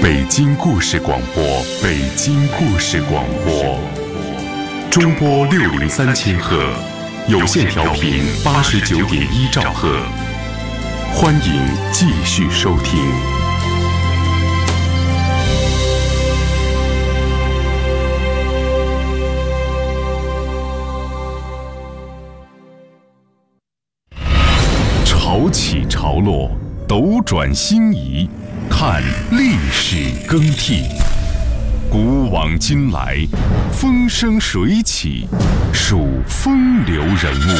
北京故事广播，北京故事广播，中波603千赫，有线调频89.1兆赫，欢迎继续收听。潮起潮落，斗转星移，看历史更替。古往今来，风生水起，数风流人物。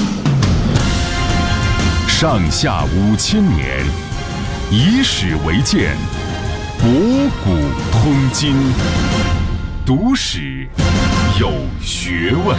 上下5000年，以史为鉴，博古通今，读史有学问。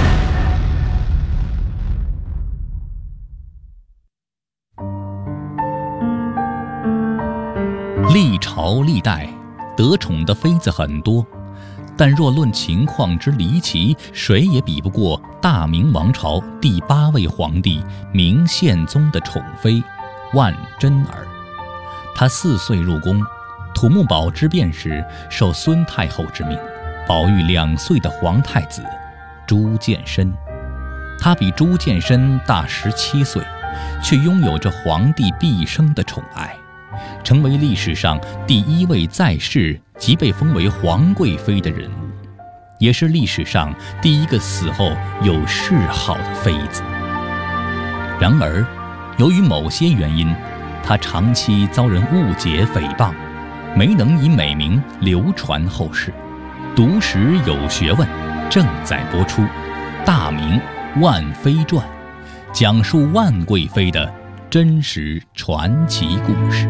历朝历代得宠的妃子很多，但若论情况之离奇，谁也比不过大明王朝第8位皇帝明宪宗的宠妃万贞儿。她4岁入宫，土木堡之变时受孙太后之命，保育2岁的皇太子朱见深。她比朱见深大17岁，却拥有着皇帝毕生的宠爱，成为历史上第1位在世即被封为皇贵妃的人物，也是历史上第1个死后有谥号的妃子。然而，由于某些原因，她长期遭人误解诽谤，没能以美名流传后世。读史有学问正在播出《大明万妃传》，讲述万贵妃的真实传奇故事。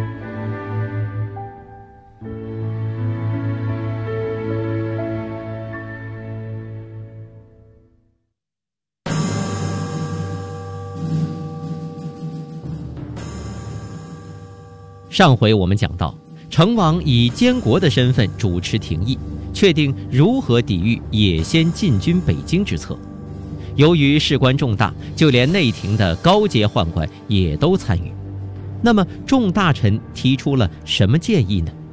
上回我们讲到，成王以监国的身份主持廷议，确定如何抵御野先进军北京之策。由于事关重大，就连内廷的高阶宦官也都参与。那么众大臣提出了什么建议呢？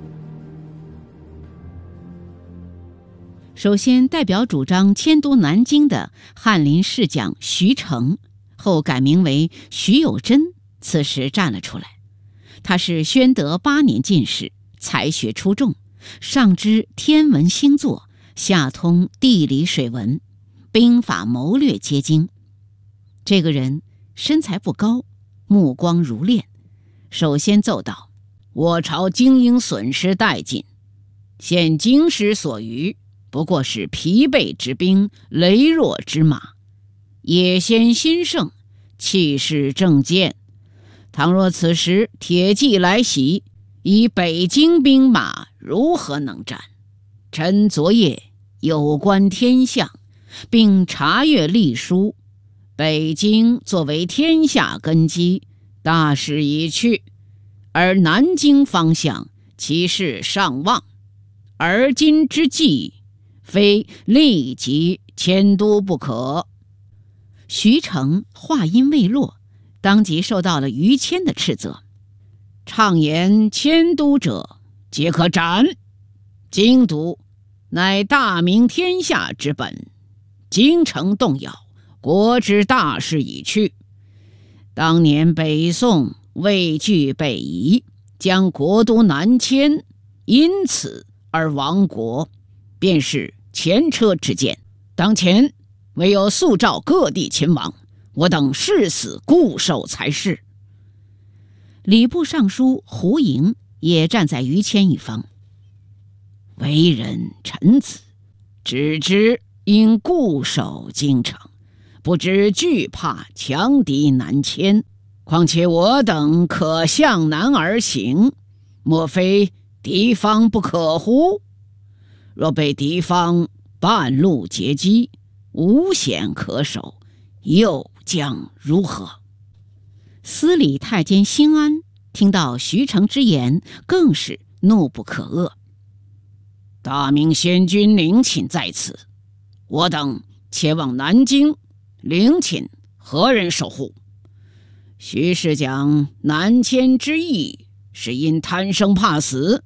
首先，代表主张迁都南京的翰林侍讲徐成，后改名为徐有贞，此时站了出来。他是宣德8年进士，才学出众，上知天文星座，下通地理水文，兵法谋略皆精。这个人身材不高，目光如练。首先奏道：我朝精英损失殆尽，现京师所余，不过是疲惫之兵，羸弱之马。野先兴盛，气势正健。倘若此时铁骑来袭，以北京兵马如何能战？臣昨夜有观天象，并查阅历书，北京作为天下根基，大势已去，而南京方向其势尚旺，而今之计，非立即迁都不可。徐成话音未落，当即受到了于谦的斥责：畅言迁都者，皆可斩。京都乃大明天下之本，京城动摇，国之大势已去。当年北宋畏惧北夷，将国都南迁，因此而亡国，便是前车之鉴。当前唯有速召各地勤王，我等誓死固守才是。礼部尚书胡盈也站在于谦一方。为人臣子，只知应固守京城，不知惧怕强敌南迁。况且我等可向南而行，莫非敌方不可乎？若被敌方半路截击，无险可守，又将如何？司礼太监辛安听到徐成之言，更是怒不可遏。大明先君陵寝在此，我等前往南京，陵寝何人守护？徐氏讲南迁之意，是因贪生怕死，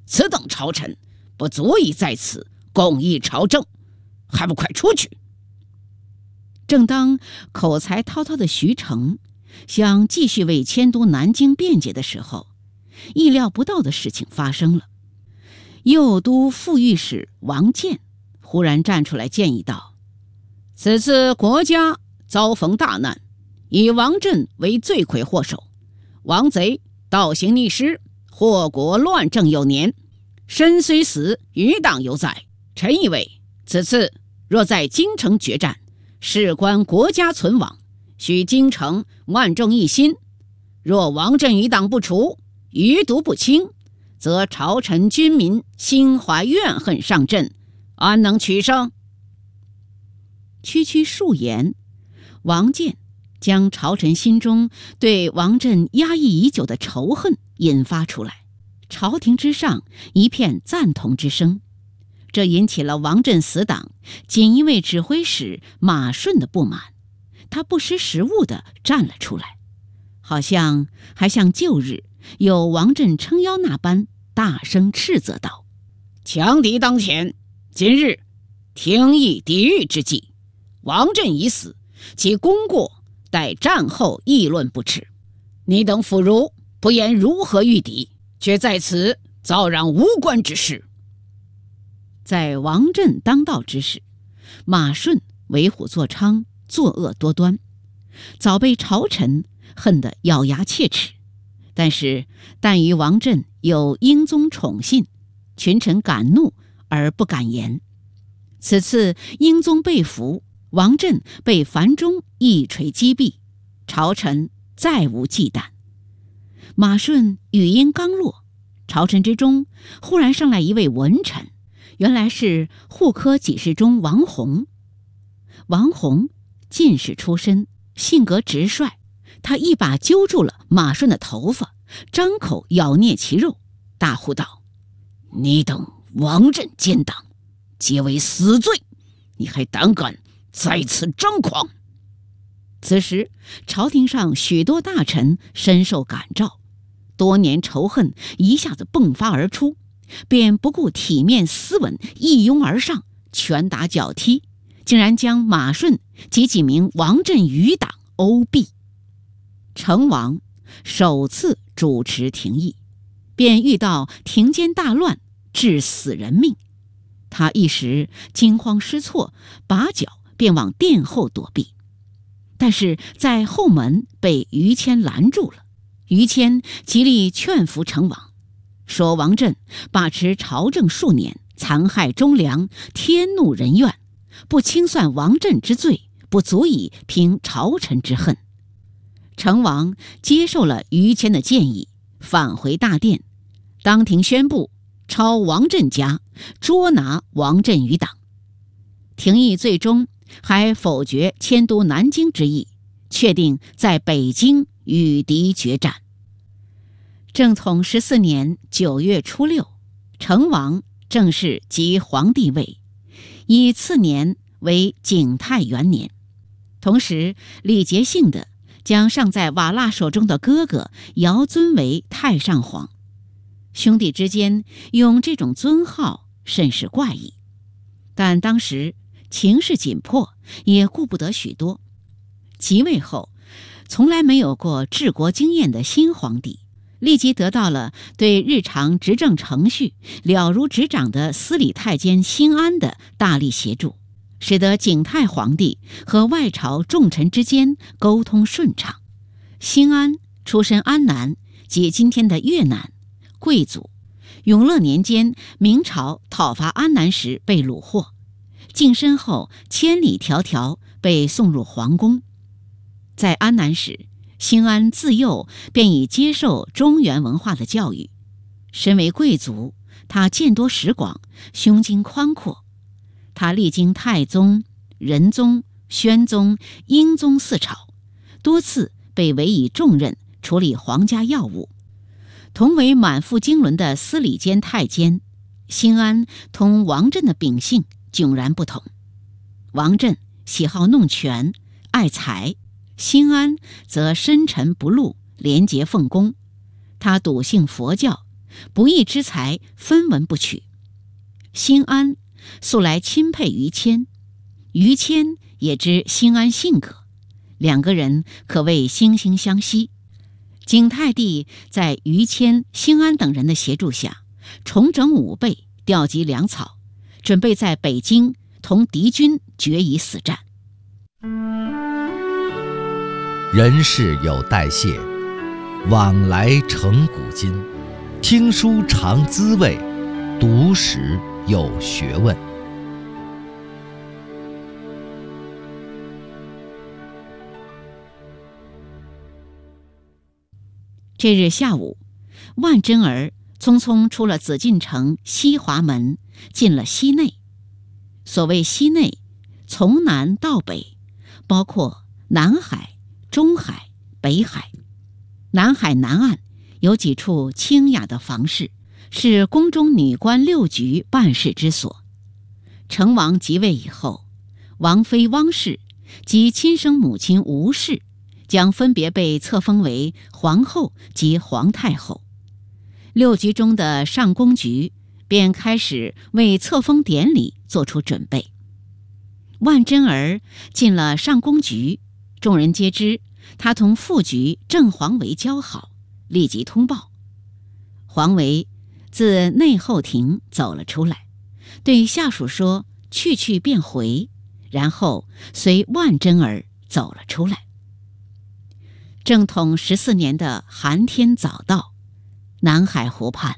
此等朝臣不足以在此共议朝政，还不快出去！正当口才滔滔的徐成想继续为迁都南京辩解的时候，意料不到的事情发生了。右都副御史王建忽然站出来建议道：此次国家遭逢大难，以王振为罪魁祸首，王贼倒行逆施，祸国乱政有年，身虽死，余党犹在。臣以为此次若在京城决战，事关国家存亡，须京城万众一心。若王振余党不除，余毒不清，则朝臣军民心怀怨恨上阵，安能取胜？区区数言，王建将朝臣心中对王振压抑已久的仇恨引发出来，朝廷之上一片赞同之声。这引起了王振死党锦衣卫指挥使马顺的不满，他不识时务地站了出来，好像还像旧日有王振撑腰那般大声斥责道：强敌当前，今日廷议抵御之际，王振已死，其功过待战后议论不迟。你等妇孺不言如何御敌，却在此造嚷无关之事。在王振当道之时，马顺为虎作伥，作恶多端，早被朝臣恨得咬牙切齿。但于王振有英宗宠信，群臣敢怒而不敢言。此次英宗被俘，王振被樊中一锤击毙，朝臣再无忌惮。马顺语音刚落，朝臣之中忽然上来一位文臣，原来是户科给事中王弘。王弘进士出身，性格直率，他一把揪住了马顺的头发，张口咬啮其肉，大呼道：你等王振奸党，皆为死罪，你还胆敢在此张狂！此时朝廷上许多大臣深受感召，多年仇恨一下子迸发而出，便不顾体面斯文，一拥而上，拳打脚踢，竟然将马顺及几名王振余党殴毙。成王首次主持廷议，便遇到庭间大乱，致死人命。他一时惊慌失措，拔脚便往殿后躲避，但是在后门被于谦拦住了。于谦极力劝服成王，说王振把持朝政数年，残害忠良，天怒人怨，不清算王振之罪，不足以平朝臣之恨。成王接受了于谦的建议，返回大殿，当庭宣布抄王振家，捉拿王振余党。廷议最终还否决迁都南京之意，确定在北京与敌决战。正统14年9月初6，成王正式即皇帝位，以次年为景泰元年。同时礼节性的将尚在瓦剌手中的哥哥遥尊为太上皇。兄弟之间用这种尊号甚是怪异，但当时情势紧迫，也顾不得许多。即位后，从来没有过治国经验的新皇帝，立即得到了对日常执政程序了如指掌的司礼太监辛安的大力协助，使得景泰皇帝和外朝重臣之间沟通顺畅。辛安出身安南，即今天的越南，贵族。永乐年间，明朝讨伐安南时被虏获，净身后千里迢迢被送入皇宫。在安南时，辛安自幼便已接受中原文化的教育。身为贵族，他见多识广，胸襟宽阔。他历经太宗、仁宗、宣宗、英宗4朝，多次被委以重任，处理皇家要务。同为满腹经纶的司礼监太监，辛安同王振的秉性迥然不同。王振喜好弄权，爱财；辛安则深沉不露，廉洁奉公。他笃信佛教， 不义之财分文不取。辛安素来钦佩于谦，于谦也知辛安性格，两个人可谓惺惺相惜。景泰帝在于谦、辛安等人的协助下，重整武备，调集粮草，准备在北京同敌军决一死战。 人事有代谢，往来成古今。听书尝滋味，读史有学问。 这日下午，万贞儿匆匆出了紫禁城西华门，进了西内。所谓西内，从南到北，包括南海、中海、北海。南海南岸有几处清雅的房室，是宫中女官六局办事之所。成王即位以后，王妃汪氏及亲生母亲吴氏将分别被册封为皇后及皇太后。六局中的上宫局便开始为册封典礼做出准备。万贞儿进了上宫局，众人皆知她同副局郑黄维交好，立即通报。黄维自内后庭走了出来，对下属说去便回，然后随万贞儿走了出来。正统14年的寒天早到，南海湖畔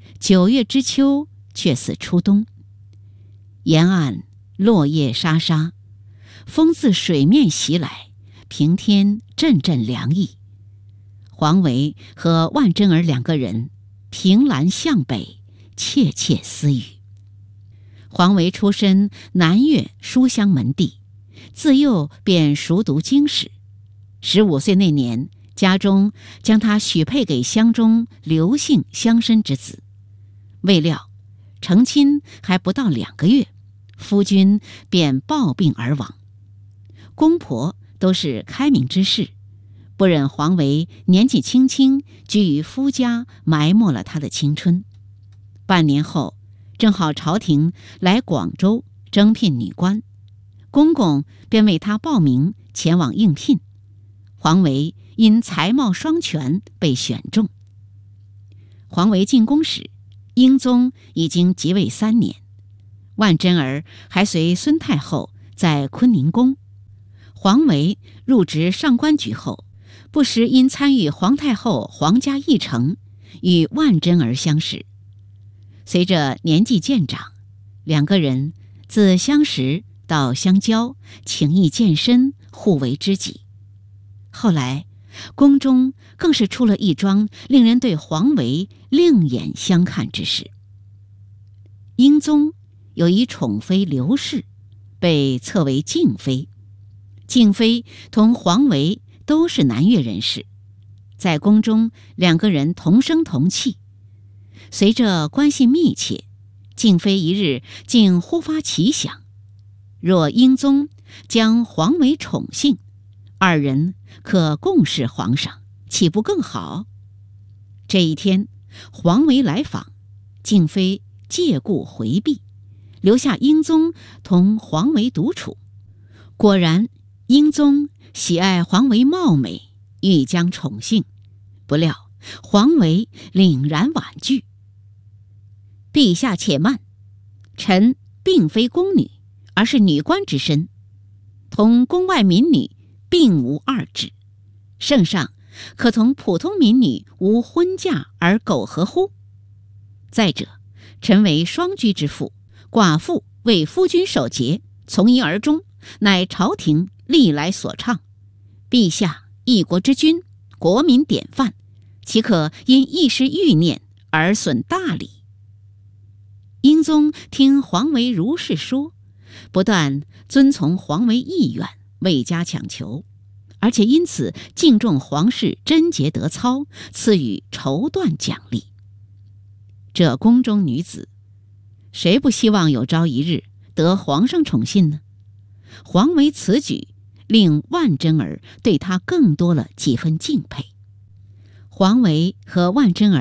9月之秋却似初冬，沿岸落叶沙沙，风自水面袭来，平添阵阵凉意。黄维和万贞儿两个人凭栏向北，窃窃私语。黄维出身南岳书香门第，自幼便熟读经史。15岁那年，家中将他许配给乡中刘姓乡绅之子。未料成亲还不到2个月，夫君便暴病而亡。公婆都是开明之士，不忍黄维年纪轻轻居于夫家，埋没了他的青春。半年后，正好朝廷来广州征聘女官，公公便为他报名前往应聘。黄维因才貌双全被选中。黄维进宫时，英宗已经即位3年，万贞儿还随孙太后在坤宁宫。黄维入职上官局后，不时因参与皇太后皇家议程，与万贞儿相识。随着年纪渐长，两个人自相识到相交，情谊渐深，互为知己。后来宫中更是出了一桩令人对黄维另眼相看之事。英宗有一宠妃刘氏，被册为静妃。静妃同黄维都是南岳人士，在宫中两个人同声同气。随着关系密切，静妃一日竟忽发奇想，若英宗将黄维宠幸，二人可共侍皇上，岂不更好？这一天，黄维来访，静妃借故回避，留下英宗同黄维独处。果然，英宗喜爱黄维貌美，欲将宠幸，不料黄维凛然婉拒。陛下且慢，臣并非宫女，而是女官之身，同宫外民女并无二致，圣上可同普通民女无婚嫁而苟合乎？再者，臣为双居之妇，寡妇为夫君守节，从一而终，乃朝廷历来所倡。陛下一国之君，国民典范，岂可因一时欲念而损大礼？英宗听黄维如是说，不但遵从黄维意愿，未加强求，而且因此敬重皇室贞洁德操，赐予绸缎奖励。这宫中女子，谁不希望有朝一日得皇上宠信呢？黄维此举令万贞儿对他更多了几分敬佩。黄维和万贞儿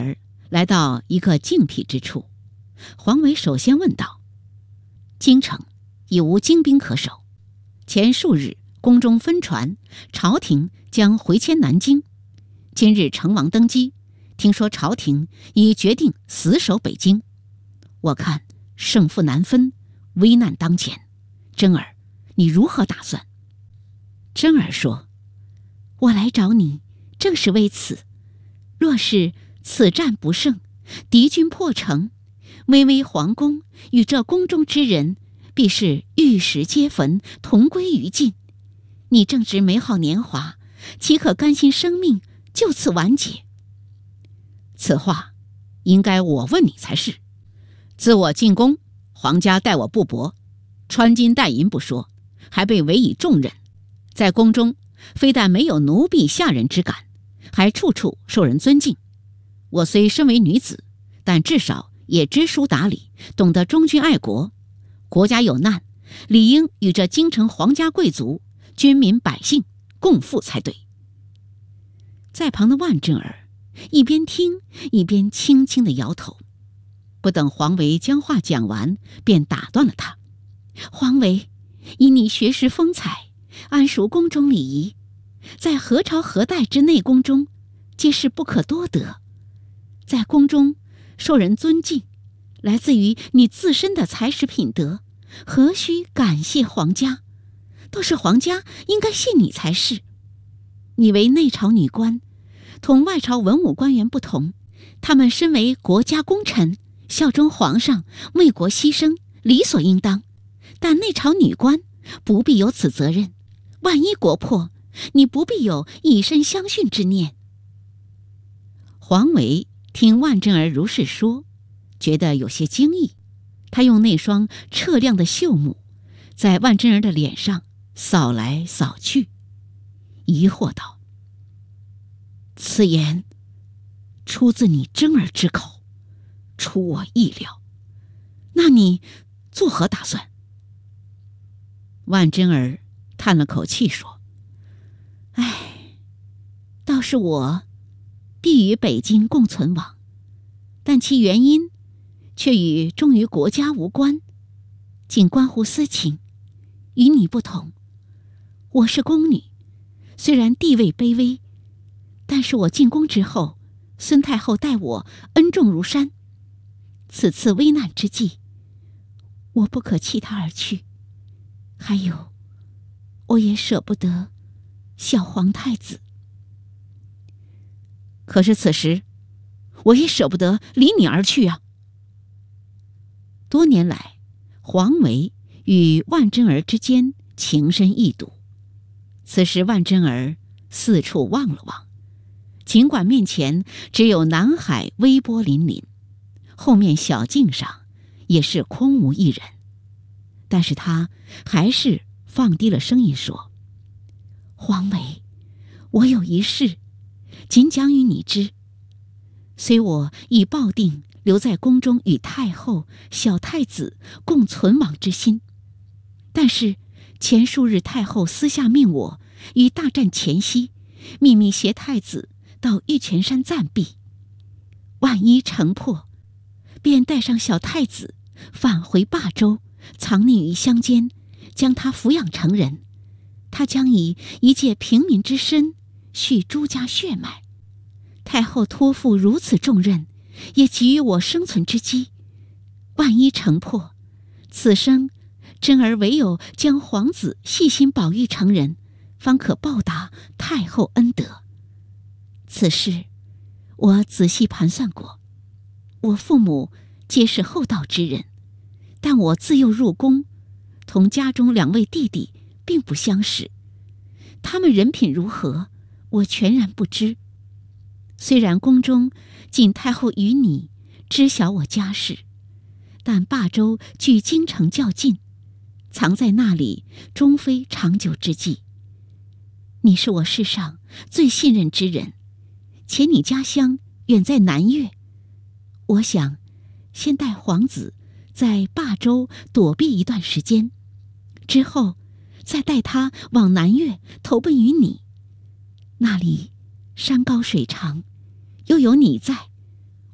来到一个静僻之处，黄维首先问道：“京城已无精兵可守，前数日宫中分传，朝廷将回迁南京。今日成王登基，听说朝廷已决定死守北京。我看胜负难分，危难当前。真儿，你如何打算？”真儿说：“我来找你，正是为此。若是此战不胜，敌军破城，巍巍皇宫与这宫中之人，必是玉石皆焚，同归于尽。你正值美好年华，岂可甘心生命就此完结？此话应该我问你才是。自我进宫，皇家待我不薄，穿金戴银不说，还被委以重任，在宫中非但没有奴婢下人之感，还处处受人尊敬。我虽身为女子，但至少也知书达理，懂得忠君爱国。国家有难，理应与这京城皇家贵族、军民百姓共赴才对。”在旁的万贞儿一边听一边轻轻地摇头，不等黄维将话讲完，便打断了他：“黄维，以你学识风采，谙熟宫中礼仪，在何朝何代之内宫中，皆是不可多得。在宫中受人尊敬，来自于你自身的才识品德，何须感谢皇家？都是皇家应该谢你才是。你为内朝女官，同外朝文武官员不同，他们身为国家功臣，效忠皇上，为国牺牲，理所应当。但内朝女官不必有此责任，万一国破，你不必有以身相殉之念。”黄维听万贞儿如是说，觉得有些惊异，他用那双澈亮的秀目在万贞儿的脸上扫来扫去，疑惑道：“此言出自你贞儿之口，出我意料。那你作何打算？”万贞儿叹了口气说：“唉，倒是我必与北京共存亡，但其原因却与忠于国家无关，仅关乎私情。与你不同，我是宫女，虽然地位卑微，但是我进宫之后，孙太后待我恩重如山。此次危难之际，我不可弃她而去。还有，我也舍不得小皇太子。可是此时，我也舍不得离你而去啊。”多年来，黄维与万贞儿之间情深意笃。此时万贞儿四处望了望，尽管面前只有南海微波粼粼，后面小径上也是空无一人，但是他还是放低了声音说：“黄维，我有一事，仅讲与你知。虽我已抱定留在宫中与太后、小太子共存亡之心，但是前数日太后私下命我于大战前夕，秘密携太子到玉泉山暂避。万一城破，便带上小太子返回霸州，藏匿于乡间，将他抚养成人。他将以一介平民之身续朱家血脉。太后托付如此重任，也给予我生存之机。万一城破，此生贞儿唯有将皇子细心保育成人，方可报答太后恩德。此事我仔细盘算过，我父母皆是厚道之人，但我自幼入宫，同家中2位弟弟并不相识，他们人品如何，我全然不知。虽然宫中仅太后与你知晓我家事，但霸州距京城较近，藏在那里终非长久之计。你是我世上最信任之人，且你家乡远在南越，我想先带皇子在霸州躲避一段时间，之后再带他往南越投奔于你。那里山高水长，又有你在，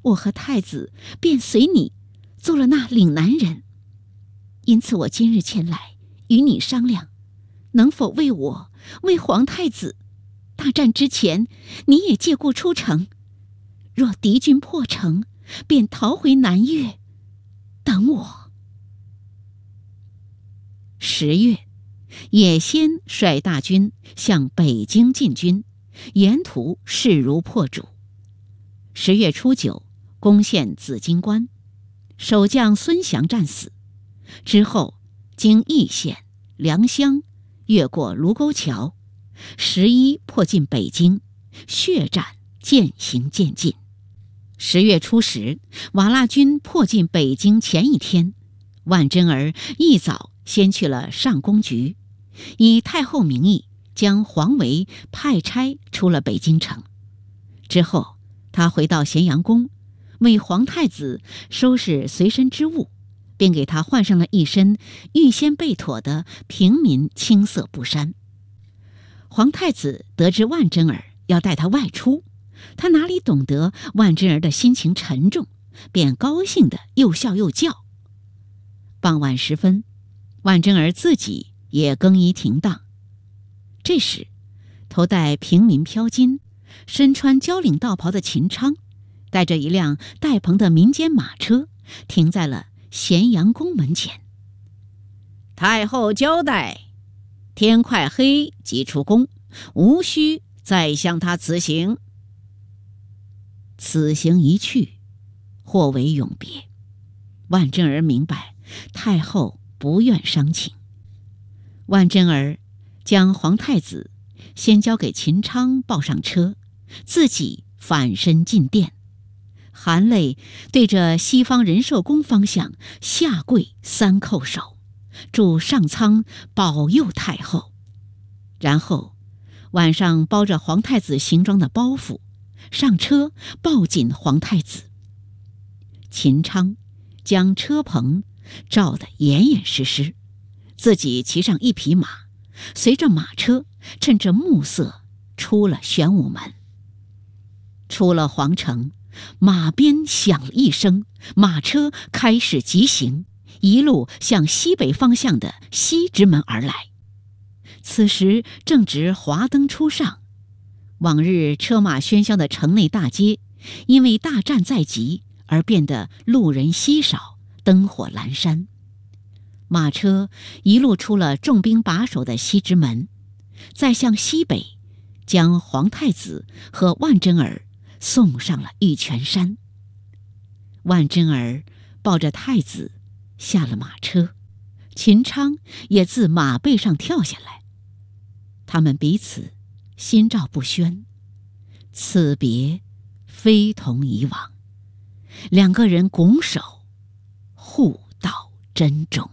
我和太子便随你做了那岭南人，因此我今日前来与你商量，能否为我为皇太子大战之前，你也借故出城，若敌军破城，便逃回南越，等我。10月，也先率大军向北京进军，沿途势如破竹。10月初9，攻陷紫荆关，守将孙祥战死。之后经义县、良乡，越过卢沟桥，11迫进北京，血战渐行渐近。10月初10，瓦剌军迫进北京前一天，万贞儿一早先去了上宫局，以太后名义将黄维派差出了北京城。之后他回到咸阳宫，为皇太子收拾随身之物，并给他换上了一身预先备妥的平民青色布衫。皇太子得知万贞儿要带他外出，他哪里懂得万贞儿的心情沉重，便高兴地又笑又叫。傍晚时分，万贞儿自己也更衣停当。这时，头戴平民飘巾、身穿交领道袍的秦昌，带着一辆带棚的民间马车，停在了咸阳宫门前。太后交代，天快黑即出宫，无需再向他辞行。此行一去，或为永别。万贞儿明白太后不愿伤情。万贞儿将皇太子先交给秦昌抱上车，自己返身进殿，含泪对着西方仁寿宫方向下跪3叩首，祝上苍保佑太后。然后晚上包着皇太子行装的包袱上车，抱紧皇太子。秦昌将车棚罩得严严实实，自己骑上一匹马，随着马车趁着暮色出了玄武门。出了皇城，马鞭响了一声，马车开始疾行，一路向西北方向的西直门而来。此时正值华灯初上，往日车马喧嚣的城内大街，因为大战在即而变得路人稀少，灯火阑珊。马车一路出了重兵把守的西直门，再向西北，将皇太子和万贞儿送上了玉泉山。万贞儿抱着太子下了马车，秦昌也自马背上跳下来。他们彼此心照不宣，此别非同以往，两个人拱手互道珍重。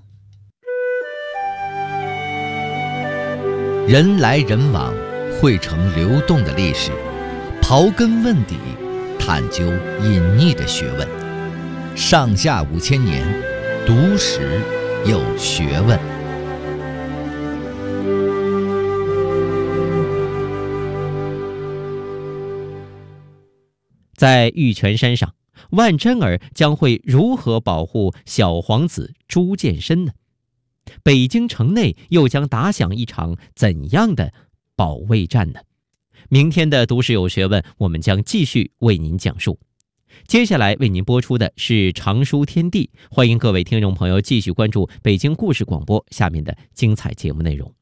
人来人往汇成流动的历史，刨根问底，探究隐匿的学问。上下5000年，读史有学问。 在玉泉山上，万贞儿将会如何保护小皇子朱见深呢？北京城内又将打响一场怎样的保卫战呢？明天的读史有学问，我们将继续为您讲述。接下来为您播出的是常书天地，欢迎各位听众朋友继续关注北京故事广播下面的精彩节目内容。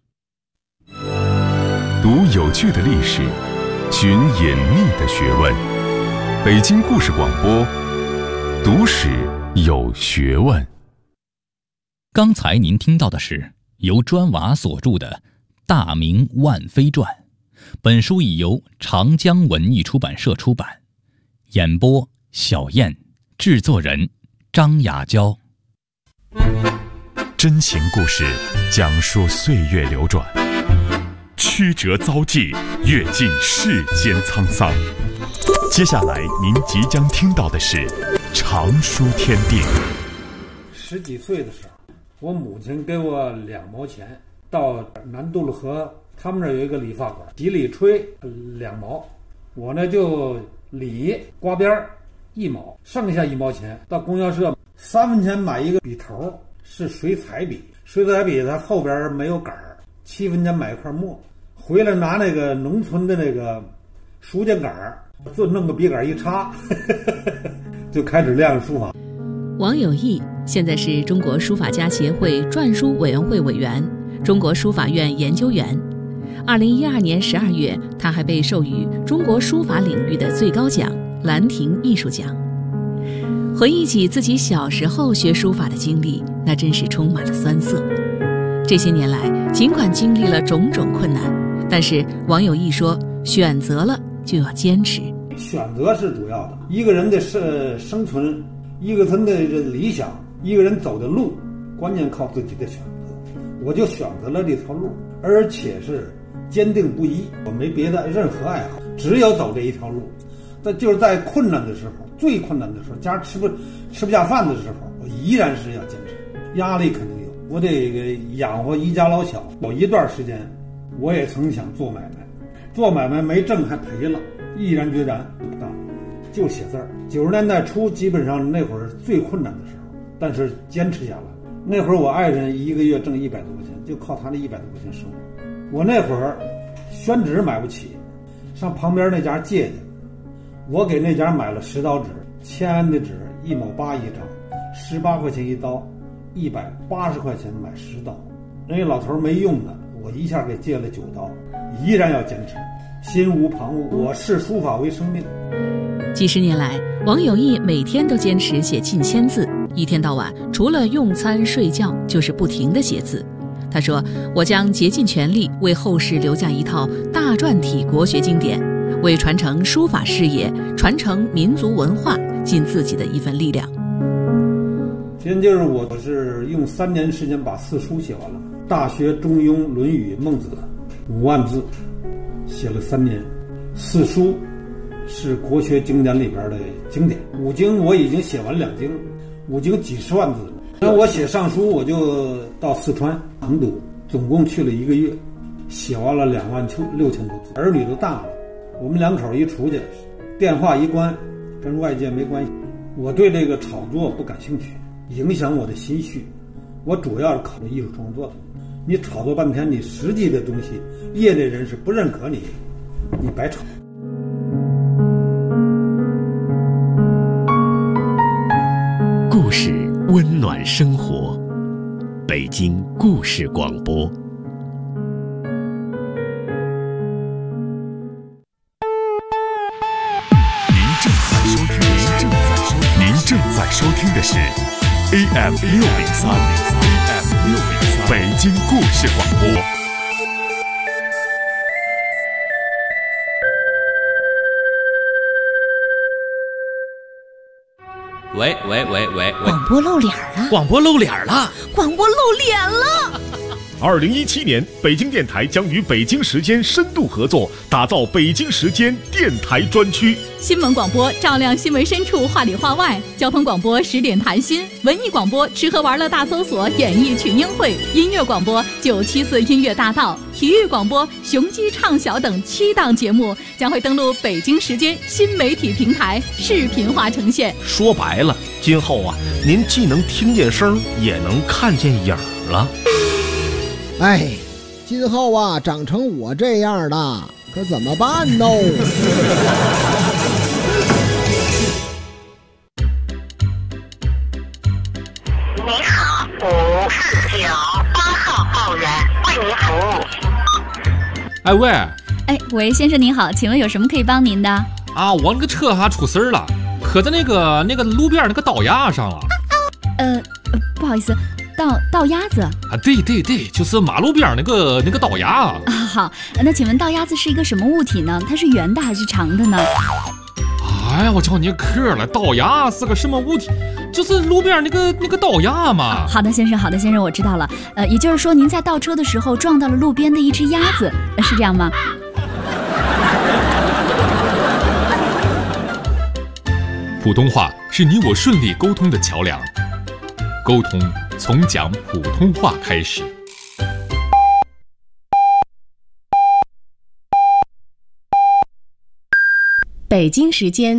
读有趣的历史，寻隐秘的学问。北京故事广播，读史有学问。 刚才您听到的是由砖瓦所著的《大明万妃传》，本书已由长江文艺出版社出版。演播小燕，制作人张雅娇。 真情故事讲述岁月流转，曲折遭际，阅尽世间沧桑。接下来您即将听到的是常书天地。 10几岁的时候，我母亲给我2毛钱，到南渡了河，他们那儿有一个理发馆，洗理吹2毛，我呢就理刮边儿， 1毛，剩下1毛钱到供销社3分钱买一个笔头，是水彩笔，水彩笔它后边没有杆儿，7分钱买一块墨，回来拿那个农村的那个书架杆儿，就弄个笔杆一插，就开始练书法。 王有义现在是中国书法家协会篆书委员会委员、中国书法院研究员。2012年12月，他还被授予中国书法领域的最高奖兰亭艺术奖。回忆起自己小时候学书法的经历，那真是充满了酸涩。这些年来，尽管经历了种种困难，但是王有义说，选择了就要坚持。 选择是主要的，一个人的生存，一个人的理想，一个人走的路，关键靠自己的选择。我就选择了这条路，而且是坚定不移，我没别的任何爱好，只有走这一条路。但就是在困难的时候，最困难的时候，家吃不下饭的时候，我依然是要坚持。压力肯定有，我得养活一家老小。有一段时间，我也曾想做买卖，做买卖没挣还赔了，毅然决然不干，就写字儿。90年代初，基本上那会儿最困难的时候，但是坚持下来。那会儿我爱人一个月挣100多块钱，就靠他那100多块钱生活。我那会儿宣纸买不起，上旁边那家借去，我给那家买了10刀纸，签安的纸1毛8一张，18块钱一刀，180块钱买10刀。人家老头没用的，我一下给借了9刀，依然要坚持，心无旁骛。我视书法为生命。 几十年来，王有义每天都坚持写近1000字，一天到晚除了用餐睡觉就是不停地写字。他说，我将竭尽全力为后世留下一套大篆体国学经典，为传承书法事业、传承民族文化尽自己的一份力量。 今天就是我是用3年时间把4书写完了，《大学》《中庸》《论语》《孟子》5万字，写了3年。4书是国学经典里边的经典，5经我已经写完2经，5经几十万字。那我写上书，我就到四川成都，总共去了1个月，写完了26000多字。儿女都大了，我们2口一出去，电话一关，跟外界没关系。我对这个炒作不感兴趣，影响我的心绪。我主要是考虑艺术创作的。你炒作半天，你实际的东西，业内人士不认可你，你白炒。 故事温暖生活，北京故事广播。 您正在收听的是 AM 603北京故事广播。 喂， 广播露脸了！ 广播露脸了！ 广播露脸了 ！2017年，北京电台将与北京时间深度合作，打造北京时间电台专区。 新闻广播照亮新闻深处，话里话外；交通广播10点谈心；文艺广播吃喝玩乐大搜索，演艺群英会；音乐广播974音乐大道；体育广播雄鸡唱晓等7档节目将会登陆北京时间新媒体平台，视频化呈现。 说白了，今后啊，您既能听见声，也能看见影儿了。 哎，今后啊，长成我这样的，可怎么办呢？ 你好，549，8号报员为您服务。 哎喂， 喂，先生您好，请问有什么可以帮您的？ 啊，我那个车哈出事儿了，磕在那个路边那个道牙上了。 不好意思。道鸭子啊， 对，就是马路边那个道牙啊。 好，那请问道鸭子是一个什么物体呢？它是圆的还是长的呢？ 哎呀，我叫你磕了，道牙是个什么物体？就是路边那个道牙嘛。 好的，先生，我知道了。也就是说，您在倒车的时候撞到了路边的一只鸭子，是这样吗？ 普通话是你我顺利沟通的桥梁，沟通从讲普通话开始。 北京时间